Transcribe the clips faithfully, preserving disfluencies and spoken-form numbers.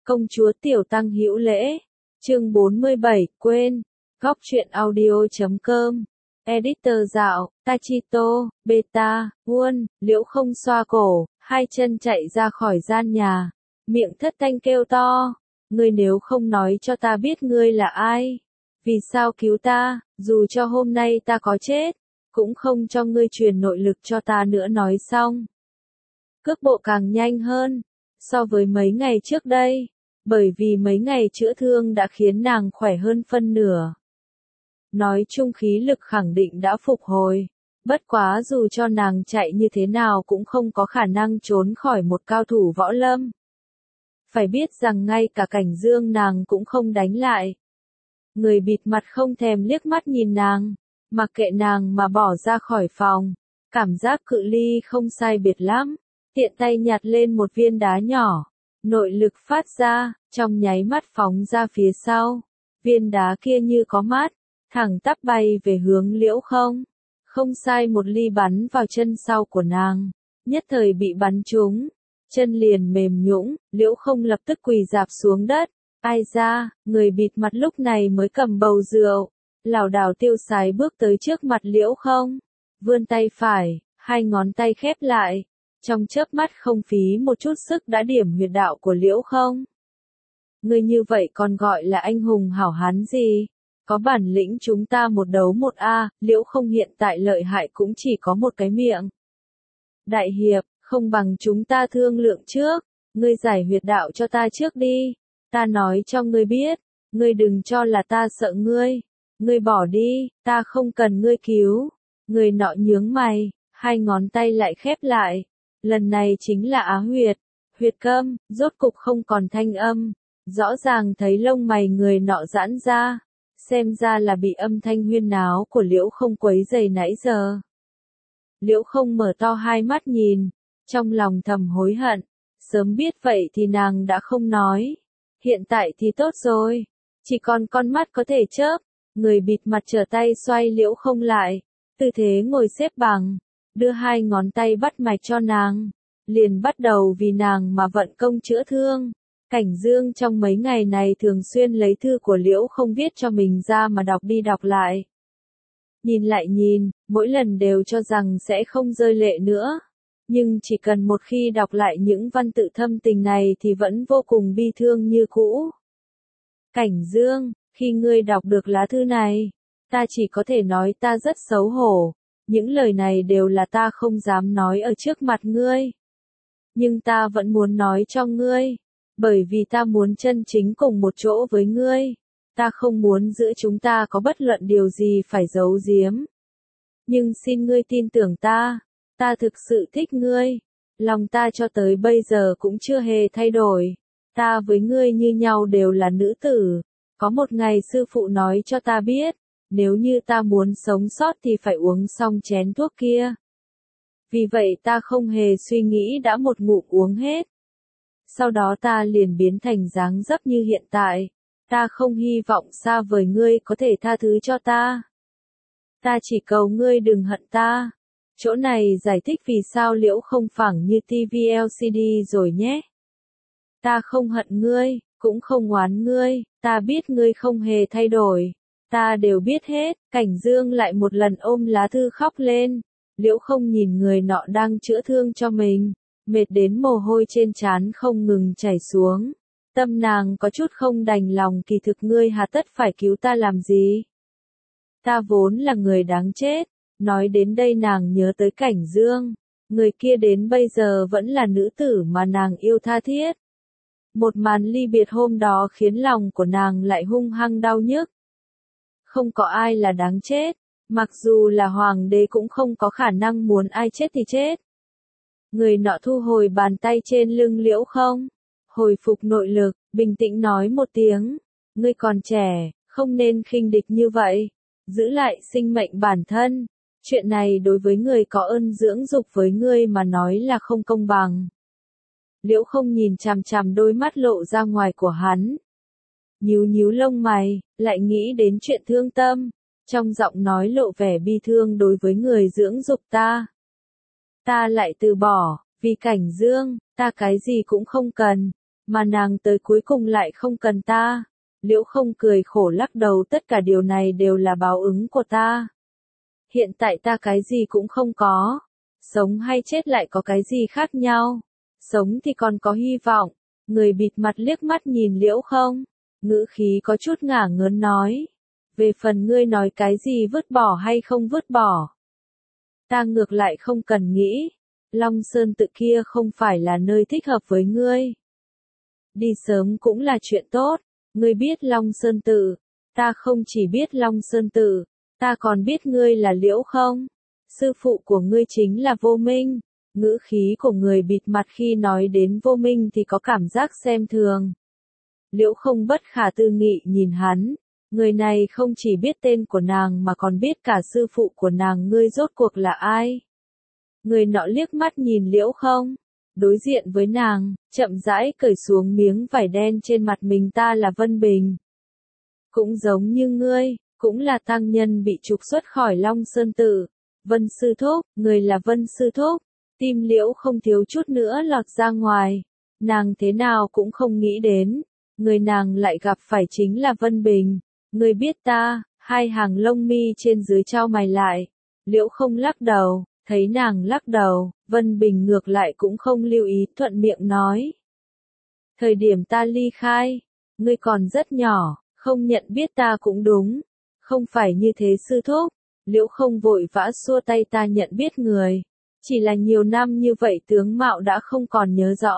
Công chúa Tiểu Tăng hữu lễ. Chương bốn mươi bảy, quên. Góc truyện audio chấm com. Editor dạo, Tachito, Beta, Won, Liễu Không xoa cổ, hai chân chạy ra khỏi gian nhà. Miệng thất thanh kêu to. Ngươi nếu không nói cho ta biết ngươi là ai. Vì sao cứu ta, dù cho hôm nay ta có chết, cũng không cho ngươi truyền nội lực cho ta nữa nói xong. Cước bộ càng nhanh hơn, so với mấy ngày trước đây, bởi vì mấy ngày chữa thương đã khiến nàng khỏe hơn phân nửa. Nói chung khí lực khẳng định đã phục hồi, bất quá dù cho nàng chạy như thế nào cũng không có khả năng trốn khỏi một cao thủ võ lâm. Phải biết rằng ngay cả Cảnh Dương nàng cũng không đánh lại. Người bịt mặt không thèm liếc mắt nhìn nàng, mặc kệ nàng mà bỏ ra khỏi phòng, cảm giác cự ly không sai biệt lắm, tiện tay nhặt lên một viên đá nhỏ, nội lực phát ra, trong nháy mắt phóng ra phía sau, viên đá kia như có mắt, thẳng tắp bay về hướng Liễu Không, không sai một ly bắn vào chân sau của nàng, nhất thời bị bắn trúng, chân liền mềm nhũn, Liễu Không lập tức quỳ rạp xuống đất. Ai ra, người bịt mặt lúc này mới cầm bầu rượu, lảo đảo tiêu sái bước tới trước mặt Liễu Không, vươn tay phải, hai ngón tay khép lại, trong chớp mắt không phí một chút sức đã điểm huyệt đạo của Liễu Không. Ngươi như vậy còn gọi là anh hùng hảo hán gì? Có bản lĩnh chúng ta một đấu một a, Liễu Không hiện tại lợi hại cũng chỉ có một cái miệng. Đại hiệp, không bằng chúng ta thương lượng trước, ngươi giải huyệt đạo cho ta trước đi. Ta nói cho ngươi biết, ngươi đừng cho là ta sợ ngươi, ngươi bỏ đi, ta không cần ngươi cứu. Người nọ nhướng mày, hai ngón tay lại khép lại, lần này chính là á huyệt, huyệt câm, rốt cục không còn thanh âm, rõ ràng thấy lông mày người nọ giãn ra, xem ra là bị âm thanh huyên náo của Liễu Không quấy rầy nãy giờ. Liễu Không mở to hai mắt nhìn, trong lòng thầm hối hận, sớm biết vậy thì nàng đã không nói. Hiện tại thì tốt rồi, chỉ còn con mắt có thể chớp, người bịt mặt trở tay xoay Liễu Không lại, tư thế ngồi xếp bằng, đưa hai ngón tay bắt mạch cho nàng, liền bắt đầu vì nàng mà vận công chữa thương. Cảnh Dương trong mấy ngày này thường xuyên lấy thư của Liễu Không viết cho mình ra mà đọc đi đọc lại. Nhìn lại nhìn, mỗi lần đều cho rằng sẽ không rơi lệ nữa. Nhưng chỉ cần một khi đọc lại những văn tự thâm tình này thì vẫn vô cùng bi thương như cũ. Cảnh Dương, khi ngươi đọc được lá thư này, ta chỉ có thể nói ta rất xấu hổ. Những lời này đều là ta không dám nói ở trước mặt ngươi. Nhưng ta vẫn muốn nói cho ngươi, bởi vì ta muốn chân chính cùng một chỗ với ngươi. Ta không muốn giữa chúng ta có bất luận điều gì phải giấu giếm. Nhưng xin ngươi tin tưởng ta. Ta thực sự thích ngươi, lòng ta cho tới bây giờ cũng chưa hề thay đổi, ta với ngươi như nhau đều là nữ tử, có một ngày sư phụ nói cho ta biết, nếu như ta muốn sống sót thì phải uống xong chén thuốc kia. Vì vậy ta không hề suy nghĩ đã một ngụm uống hết. Sau đó ta liền biến thành dáng dấp như hiện tại, ta không hy vọng xa vời ngươi có thể tha thứ cho ta. Ta chỉ cầu ngươi đừng hận ta. Chỗ này giải thích vì sao Liễu Không phẳng như ti vi lờ xê đê rồi nhé. Ta không hận ngươi, cũng không oán ngươi, ta biết ngươi không hề thay đổi. Ta đều biết hết, Cảnh Dương lại một lần ôm lá thư khóc lên. Liễu Không nhìn người nọ đang chữa thương cho mình, mệt đến mồ hôi trên trán không ngừng chảy xuống. Tâm nàng có chút không đành lòng, kỳ thực ngươi hà tất phải cứu ta làm gì? Ta vốn là người đáng chết. Nói đến đây nàng nhớ tới Cảnh Dương, người kia đến bây giờ vẫn là nữ tử mà nàng yêu tha thiết. Một màn ly biệt hôm đó khiến lòng của nàng lại hung hăng đau nhức. Không có ai là đáng chết, mặc dù là hoàng đế cũng không có khả năng muốn ai chết thì chết. Người nọ thu hồi bàn tay trên lưng Liễu Không, hồi phục nội lực, bình tĩnh nói một tiếng, ngươi còn trẻ, không nên khinh địch như vậy, giữ lại sinh mệnh bản thân. Chuyện này đối với người có ơn dưỡng dục với ngươi mà nói là không công bằng. Liễu Không nhìn chằm chằm đôi mắt lộ ra ngoài của hắn. Nhíu nhíu lông mày, lại nghĩ đến chuyện thương tâm. Trong giọng nói lộ vẻ bi thương đối với người dưỡng dục ta. Ta lại từ bỏ, vì Cảnh Dương, ta cái gì cũng không cần. mà nàng tới cuối cùng lại không cần ta. Liễu không cười khổ lắc đầu, tất cả điều này đều là báo ứng của ta. Hiện tại ta cái gì cũng không có. Sống hay chết lại có cái gì khác nhau. Sống thì còn có hy vọng. Người bịt mặt liếc mắt nhìn Liễu không. Ngữ khí có chút ngả ngớn nói. Về phần ngươi nói cái gì vứt bỏ hay không vứt bỏ. Ta ngược lại không cần nghĩ. Long Sơn tự kia không phải là nơi thích hợp với ngươi. Đi sớm cũng là chuyện tốt. Ngươi biết Long Sơn tự. Ta không chỉ biết Long Sơn tự. Ta còn biết ngươi là Liễu không? Sư phụ của ngươi chính là Vô Minh. Ngữ khí của người bịt mặt khi nói đến Vô Minh thì có cảm giác xem thường. Liễu không bất khả tư nghị nhìn hắn. Người này không chỉ biết tên của nàng mà còn biết cả sư phụ của nàng, ngươi rốt cuộc là ai? Người nọ liếc mắt nhìn Liễu không. Đối diện với nàng, chậm rãi cởi xuống miếng vải đen trên mặt mình, ta là Vân Bình. Cũng giống như ngươi, cũng là tăng nhân bị trục xuất khỏi Long Sơn tự. Vân sư thúc, người là Vân sư thúc. Tim Liễu không thiếu chút nữa lọt ra ngoài. Nàng thế nào cũng không nghĩ đến. Người nàng lại gặp phải chính là Vân Bình. Người biết ta, hai hàng lông mi trên dưới trao mày lại. Liễu không lắc đầu, thấy nàng lắc đầu, Vân Bình ngược lại cũng không lưu ý, thuận miệng nói. Thời điểm ta ly khai, ngươi còn rất nhỏ, không nhận biết ta cũng đúng. Không phải như thế sư thúc. Liễu không vội vã xua tay, ta nhận biết người. Chỉ là nhiều năm như vậy tướng mạo đã không còn nhớ rõ.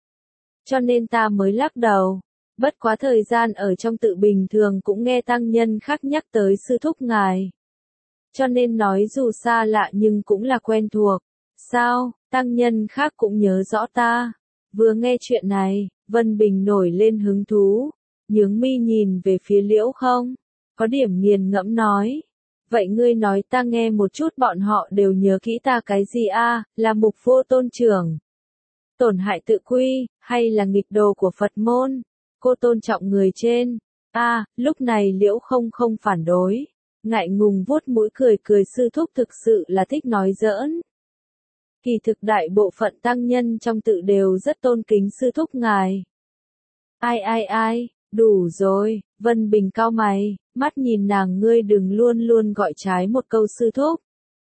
Cho nên ta mới lắc đầu. Bất quá thời gian ở trong tự bình thường cũng nghe tăng nhân khác nhắc tới sư thúc ngài. Cho nên nói dù xa lạ nhưng cũng là quen thuộc. Sao, tăng nhân khác cũng nhớ rõ ta. Vừa nghe chuyện này, Vân Bình nổi lên hứng thú. Nhướng mi nhìn về phía Liễu không. Có điểm nghiền ngẫm nói. Vậy ngươi nói ta nghe một chút, bọn họ đều nhớ kỹ ta cái gì a? Là mục vô tôn trưởng, tổn hại tự quy, hay là nghịch đồ của Phật môn? Cô tôn trọng người trên. A, lúc này Liễu không không phản đối. Ngại ngùng vuốt mũi cười cười, sư thúc thực sự là thích nói giỡn. Kỳ thực đại bộ phận tăng nhân trong tự đều rất tôn kính sư thúc ngài. Ai ai ai, đủ rồi, Vân Bình cau mày, mắt nhìn nàng, ngươi đừng luôn luôn gọi trái một câu sư thúc.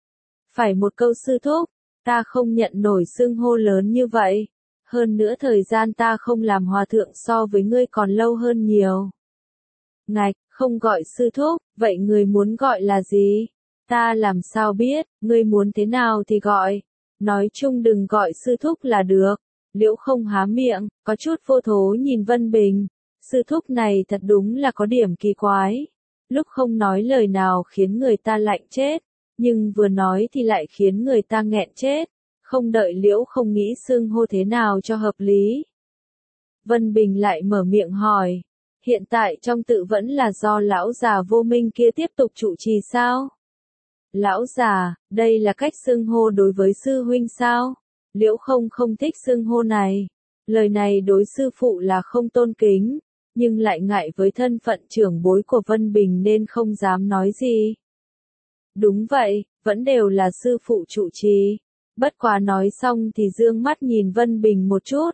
Phải một câu sư thúc, ta không nhận nổi xưng hô lớn như vậy. Hơn nữa thời gian ta không làm hòa thượng so với ngươi còn lâu hơn nhiều. Ngạch, không gọi sư thúc, vậy người muốn gọi là gì? Ta làm sao biết, ngươi muốn thế nào thì gọi. Nói chung đừng gọi sư thúc là được. Liễu không há miệng, có chút vô thố nhìn Vân Bình. Sư thúc này thật đúng là có điểm kỳ quái. Lúc không nói lời nào khiến người ta lạnh chết, nhưng vừa nói thì lại khiến người ta nghẹn chết. Không đợi Liễu không nghĩ xưng hô thế nào cho hợp lý. Vân Bình lại mở miệng hỏi. Hiện tại trong tự vẫn là do lão già Vô Minh kia tiếp tục trụ trì sao? Lão già, đây là cách xưng hô đối với sư huynh sao? Liễu không không thích xưng hô này. Lời này đối sư phụ là không tôn kính, nhưng lại ngại với thân phận trưởng bối của Vân Bình nên không dám nói gì. Đúng vậy, vẫn đều là sư phụ trụ trì. Bất quá nói xong thì dương mắt nhìn Vân Bình một chút.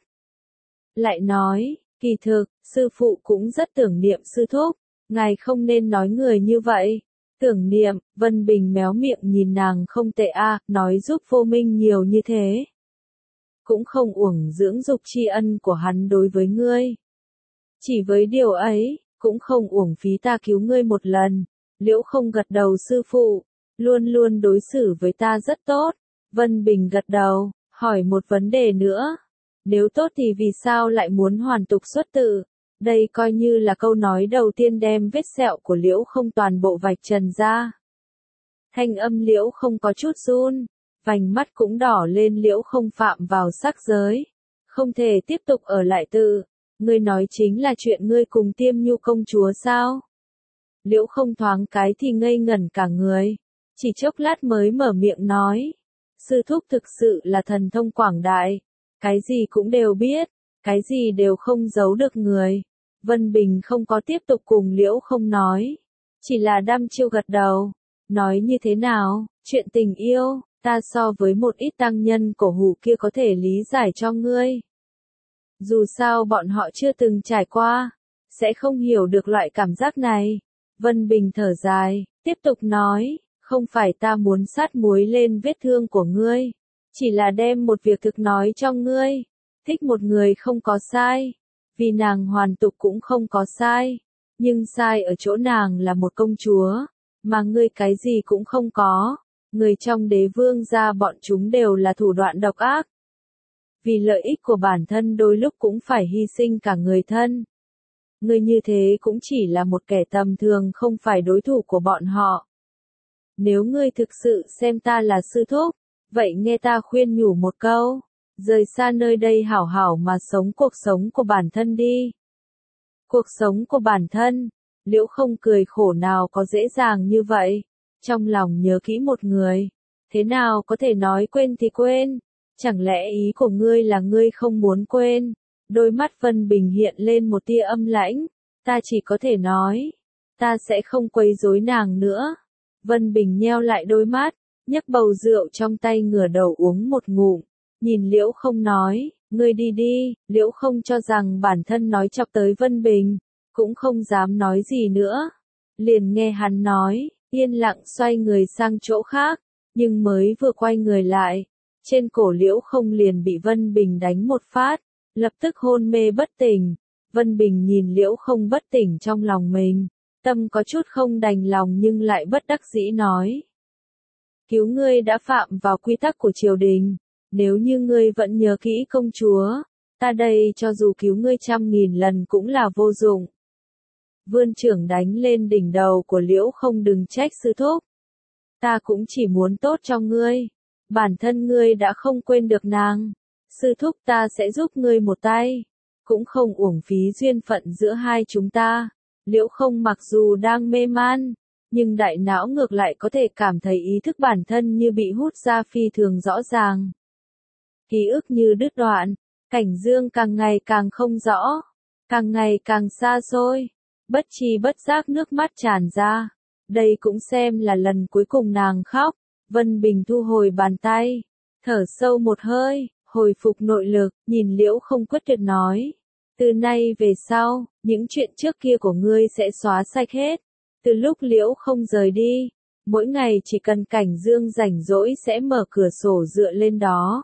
Lại nói, kỳ thực, sư phụ cũng rất tưởng niệm sư thúc. Ngài không nên nói người như vậy. Tưởng niệm, Vân Bình méo miệng nhìn nàng, không tệ a, nói giúp Vô Minh nhiều như thế. Cũng không uổng dưỡng dục tri ân của hắn đối với ngươi. Chỉ với điều ấy, cũng không uổng phí ta cứu ngươi một lần. Liễu không gật đầu, sư phụ, luôn luôn đối xử với ta rất tốt. Vân Bình gật đầu, hỏi một vấn đề nữa. Nếu tốt thì vì sao lại muốn hoàn tục xuất tự? Đây coi như là câu nói đầu tiên đem vết sẹo của Liễu không toàn bộ vạch trần ra. Thanh âm Liễu không có chút run, vành mắt cũng đỏ lên. Liễu không phạm vào sắc giới, không thể tiếp tục ở lại tự. Ngươi nói chính là chuyện ngươi cùng Tiêm Nhu công chúa sao? Liễu không thoáng cái thì ngây ngẩn cả người, chỉ chốc lát mới mở miệng nói. Sư thúc thực sự là thần thông quảng đại, cái gì cũng đều biết, cái gì đều không giấu được người. Vân Bình không có tiếp tục cùng Liễu không nói, chỉ là đăm chiêu gật đầu. Nói như thế nào, chuyện tình yêu, ta so với một ít tăng nhân cổ hủ kia có thể lý giải cho ngươi. Dù sao bọn họ chưa từng trải qua, sẽ không hiểu được loại cảm giác này. Vân Bình thở dài, tiếp tục nói, không phải ta muốn sát muối lên vết thương của ngươi, chỉ là đem một việc thực nói cho ngươi. Thích một người không có sai, vì nàng hoàn tục cũng không có sai, nhưng sai ở chỗ nàng là một công chúa, mà ngươi cái gì cũng không có. Người trong đế vương gia bọn chúng đều là thủ đoạn độc ác. Vì lợi ích của bản thân đôi lúc cũng phải hy sinh cả người thân. Ngươi như thế cũng chỉ là một kẻ tầm thường, không phải đối thủ của bọn họ. Nếu ngươi thực sự xem ta là sư thúc, vậy nghe ta khuyên nhủ một câu, rời xa nơi đây hảo hảo mà sống cuộc sống của bản thân đi. Cuộc sống của bản thân, Liễu Không cười khổ, nào có dễ dàng như vậy. Trong lòng nhớ kỹ một người, thế nào có thể nói quên thì quên, chẳng lẽ ý của ngươi là ngươi không muốn quên? Đôi mắt Vân Bình hiện lên một tia âm lãnh, ta chỉ có thể nói, ta sẽ không quấy rối nàng nữa. Vân Bình nheo lại đôi mắt, nhấc bầu rượu trong tay ngửa đầu uống một ngụm, nhìn Liễu Không nói, ngươi đi đi. Liễu Không cho rằng bản thân nói chọc tới Vân Bình, cũng không dám nói gì nữa. Liền nghe hắn nói, yên lặng xoay người sang chỗ khác, nhưng mới vừa quay người lại, trên cổ Liễu Không liền bị Vân Bình đánh một phát, lập tức hôn mê bất tỉnh. Vân Bình nhìn Liễu Không bất tỉnh trong lòng mình, tâm có chút không đành lòng nhưng lại bất đắc dĩ nói. Cứu ngươi đã phạm vào quy tắc của triều đình, nếu như ngươi vẫn nhớ kỹ công chúa, ta đây cho dù cứu ngươi trăm nghìn lần cũng là vô dụng. Vươn trưởng đánh lên đỉnh đầu của Liễu Không, đừng trách sư thúc. Ta cũng chỉ muốn tốt cho ngươi, bản thân ngươi đã không quên được nàng. Sư thúc, ta sẽ giúp ngươi một tay, cũng không uổng phí duyên phận giữa hai chúng ta. Liễu Không mặc dù đang mê man, nhưng đại não ngược lại có thể cảm thấy ý thức bản thân như bị hút ra phi thường rõ ràng. Ký ức như đứt đoạn, cảnh dương càng ngày càng không rõ, càng ngày càng xa xôi, bất tri bất giác nước mắt tràn ra. Đây cũng xem là lần cuối cùng nàng khóc. Vân Bình thu hồi bàn tay, thở sâu một hơi, hồi phục nội lực, nhìn Liễu Không quyết tuyệt nói. Từ nay về sau, những chuyện trước kia của ngươi sẽ xóa sạch hết. Từ lúc Liễu Không rời đi, mỗi ngày chỉ cần cảnh dương rảnh rỗi sẽ mở cửa sổ dựa lên đó.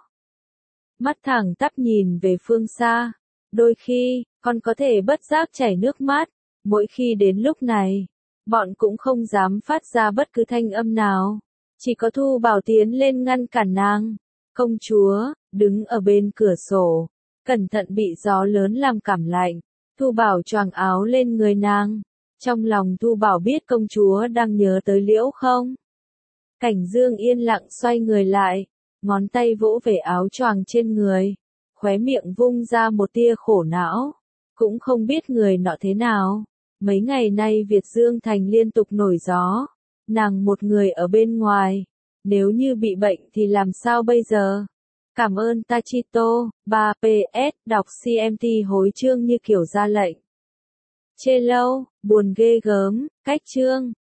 Mắt thẳng tắp nhìn về phương xa, đôi khi, còn có thể bất giác chảy nước mắt. Mỗi khi đến lúc này, bọn cũng không dám phát ra bất cứ thanh âm nào. Chỉ có Thu Bảo tiến lên ngăn cản nàng. Công chúa, đứng ở bên cửa sổ, cẩn thận bị gió lớn làm cảm lạnh. Thu Bảo choàng áo lên người nàng. Trong lòng Thu Bảo biết công chúa đang nhớ tới Liễu Không. Cảnh Dương yên lặng xoay người lại, ngón tay vỗ về áo choàng trên người, khóe miệng vung ra một tia khổ não. Cũng không biết người nọ thế nào. Mấy ngày nay Việt Dương Thành liên tục nổi gió. Nàng một người ở bên ngoài, nếu như bị bệnh thì làm sao bây giờ? Cảm ơn Tachito. ba P S đọc xê em tê hối chương như kiểu ra lệnh. Chê lâu, buồn ghê gớm, cách chương.